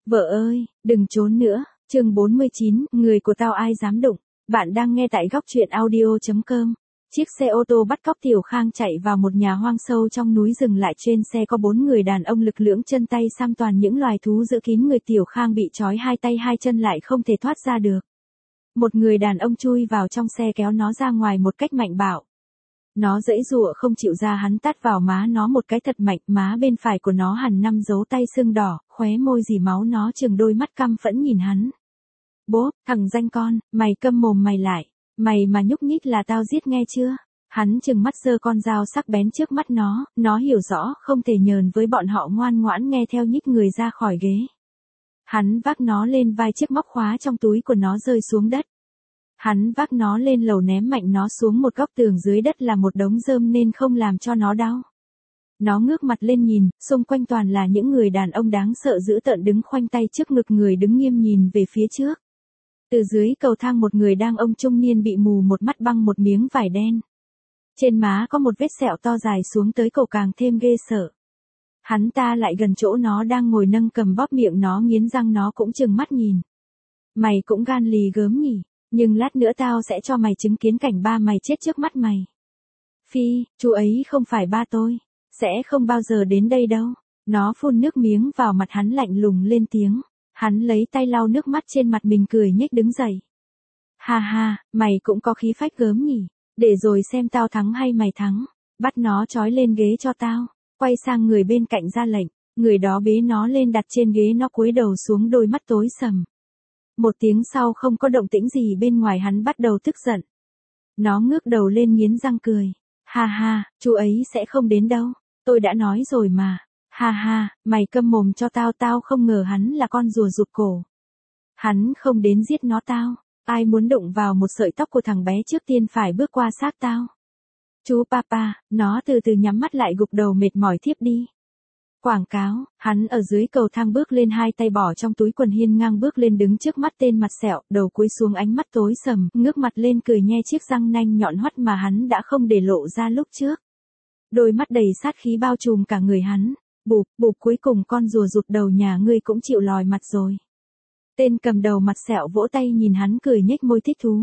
Vợ ơi, đừng trốn nữa. Chương 49, người của tao ai dám đụng. Bạn đang nghe tại góc truyện audio.com. Chiếc xe ô tô bắt cóc Tiểu Khang chạy vào một nhà hoang sâu trong núi rừng, lại trên xe có 4 người đàn ông lực lưỡng, chân tay xăm toàn những loài thú giữ kín người. Tiểu Khang bị trói hai tay hai chân lại không thể thoát ra được. Một người đàn ông chui vào trong xe kéo nó ra ngoài một cách mạnh bạo. Nó giãy giụa không chịu ra, hắn tát vào má nó một cái thật mạnh, má bên phải của nó hằn 5 dấu tay sưng đỏ, khóe môi rỉ máu, nó trừng đôi mắt căm phẫn nhìn hắn. Bố, thằng danh con, mày câm mồm mày lại, mày mà nhúc nhích là tao giết nghe chưa? Hắn trừng mắt giơ con dao sắc bén trước mắt nó hiểu rõ không thể nhờn với bọn họ, ngoan ngoãn nghe theo, nhích người ra khỏi ghế. Hắn vác nó lên vai, chiếc móc khóa trong túi của nó rơi xuống đất. Hắn vác nó lên lầu ném mạnh nó xuống một góc tường, dưới đất là một đống rơm nên không làm cho nó đau. Nó ngước mặt lên nhìn, xung quanh toàn là những người đàn ông đáng sợ dữ tợn đứng khoanh tay trước ngực, người đứng nghiêm nhìn về phía trước. Từ dưới cầu thang một người đàn ông trung niên bị mù một mắt băng một miếng vải đen. Trên má có một vết sẹo to dài xuống tới cổ, càng thêm ghê sợ. Hắn ta lại gần chỗ nó đang ngồi, nâng cầm bóp miệng nó, nghiến răng, nó cũng trừng mắt nhìn. Mày cũng gan lì gớm nhỉ, nhưng lát nữa tao sẽ cho mày chứng kiến cảnh ba mày chết trước mắt mày. Phi, chú ấy không phải ba tôi, sẽ không bao giờ đến đây đâu. Nó phun nước miếng vào mặt hắn, lạnh lùng lên tiếng. Hắn lấy tay lau nước mắt trên mặt mình, cười nhếch đứng dậy. Ha ha, mày cũng có khí phách gớm nhỉ, để rồi xem tao thắng hay mày thắng. Bắt nó trói lên ghế cho tao. Quay sang người bên cạnh ra lệnh, người đó bế nó lên đặt trên ghế, nó cúi đầu xuống, đôi mắt tối sầm. Một tiếng sau không có động tĩnh gì bên ngoài, hắn bắt đầu tức giận. Nó ngước đầu lên nghiến răng cười. Ha ha, chú ấy sẽ không đến đâu, tôi đã nói rồi mà. Ha ha, mày câm mồm cho tao, tao không ngờ hắn là con rùa rụt cổ. Hắn không đến giết nó tao, ai muốn đụng vào một sợi tóc của thằng bé trước tiên phải bước qua xác tao. Chú Papa, nó từ từ nhắm mắt lại, gục đầu mệt mỏi thiếp đi. Quảng cáo, hắn ở dưới cầu thang bước lên, hai tay bỏ trong túi quần, hiên ngang bước lên đứng trước mắt tên mặt sẹo, đầu cúi xuống, ánh mắt tối sầm, ngước mặt lên cười nhe chiếc răng nanh nhọn hoắt mà hắn đã không để lộ ra lúc trước. Đôi mắt đầy sát khí bao trùm cả người hắn. Bụp, bụp, cuối cùng con rùa rụt đầu nhà ngươi cũng chịu lòi mặt rồi. Tên cầm đầu mặt sẹo vỗ tay nhìn hắn, cười nhếch môi thích thú.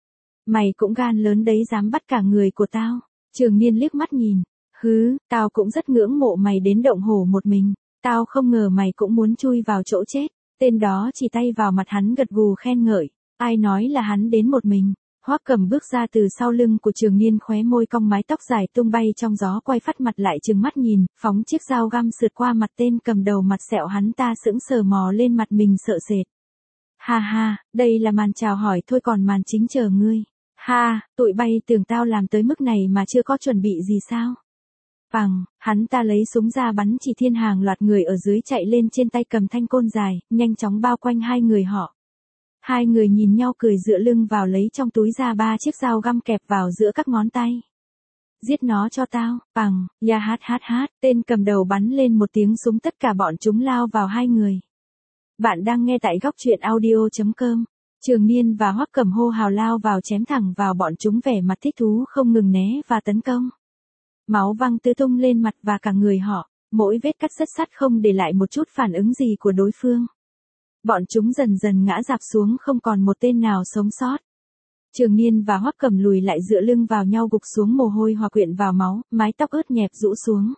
Mày cũng gan lớn đấy, dám bắt cả người của tao. Trường Niên liếc mắt nhìn. Hứ, tao cũng rất ngưỡng mộ mày đến động hổ một mình. Tao không ngờ mày cũng muốn chui vào chỗ chết. Tên đó chỉ tay vào mặt hắn, gật gù khen ngợi. Ai nói là hắn đến một mình? Hoắc Cầm bước ra từ sau lưng của Trường Niên, khóe môi cong, mái tóc dài tung bay trong gió, quay phát mặt lại trừng mắt nhìn, phóng chiếc dao găm sượt qua mặt tên cầm đầu mặt sẹo, hắn ta sững sờ mò lên mặt mình sợ sệt. Ha ha, đây là màn chào hỏi thôi, còn màn chính chờ ngươi. Ha, tụi bay tưởng tao làm tới mức này mà chưa có chuẩn bị gì sao? Bằng, hắn ta lấy súng ra bắn chỉ thiên, hàng loạt người ở dưới chạy lên, trên tay cầm thanh côn dài, nhanh chóng bao quanh hai người họ. Hai người nhìn nhau cười, dựa lưng vào, lấy trong túi ra 3 chiếc dao găm kẹp vào giữa các ngón tay. Giết nó cho tao, bằng, ya hát hát hát, tên cầm đầu bắn lên một tiếng súng, tất cả bọn chúng lao vào hai người. Bạn đang nghe tại góc truyện audio.com. Trường Niên và Hoắc Cầm hô hào lao vào, chém thẳng vào bọn chúng, vẻ mặt thích thú không ngừng né và tấn công. Máu văng tứ tung lên mặt và cả người họ, mỗi vết cắt rất sắt, không để lại một chút phản ứng gì của đối phương. Bọn chúng dần dần ngã rạp xuống, không còn một tên nào sống sót. Trường Niên và Hoắc Cầm lùi lại, dựa lưng vào nhau, gục xuống, mồ hôi hòa quyện vào máu, mái tóc ướt nhẹp rũ xuống.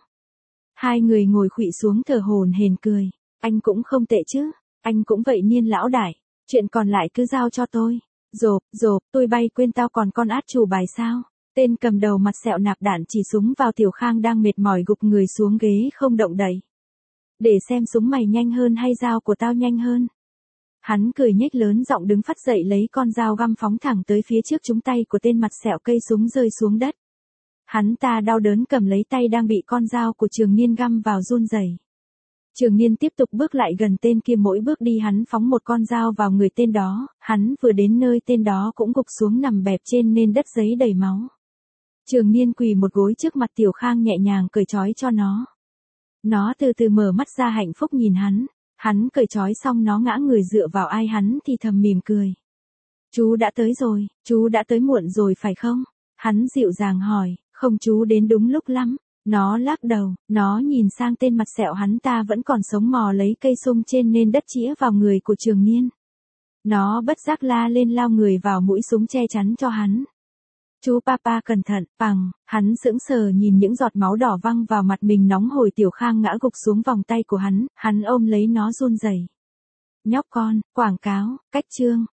Hai người ngồi khuỵu xuống thở hổn hển cười. Anh cũng không tệ chứ, anh cũng vậy Niên lão đại, chuyện còn lại cứ giao cho tôi. Rộp, tôi bay, quên tao còn con át chủ bài sao? Tên cầm đầu mặt sẹo nạp đạn chỉ súng vào Tiểu Khang đang mệt mỏi gục người xuống ghế không động đậy. Để xem súng mày nhanh hơn hay dao của tao nhanh hơn. Hắn cười nhếch lớn giọng, đứng phát dậy, lấy con dao găm phóng thẳng tới phía trước chúng tay của tên mặt sẹo, cây súng rơi xuống đất. Hắn ta đau đớn cầm lấy tay đang bị con dao của Trường Niên găm vào, run rẩy. Trường Niên tiếp tục bước lại gần tên kia, mỗi bước đi hắn phóng một con dao vào người tên đó, hắn vừa đến nơi tên đó cũng gục xuống nằm bẹp trên nền đất giấy đầy máu. Trường Niên quỳ một gối trước mặt Tiểu Khang, nhẹ nhàng cởi trói cho nó. Nó từ từ mở mắt ra, hạnh phúc nhìn hắn. Hắn cởi trói xong nó ngã người dựa vào ai hắn thì thầm mỉm cười. Chú đã tới rồi, chú đã tới muộn rồi phải không? Hắn dịu dàng hỏi, không, chú đến đúng lúc lắm. Nó lắc đầu, nó nhìn sang tên mặt sẹo hắn ta vẫn còn sống mò lấy cây sung trên nền đất chĩa vào người của Trường Niên. Nó bất giác la lên lao người vào mũi súng che chắn cho hắn. Chú Papa cẩn thận, bằng, hắn sững sờ nhìn những giọt máu đỏ văng vào mặt mình nóng hổi. Tiểu Khang ngã gục xuống vòng tay của hắn ôm lấy nó run rẩy. Nhóc con, quảng cáo, cách chương.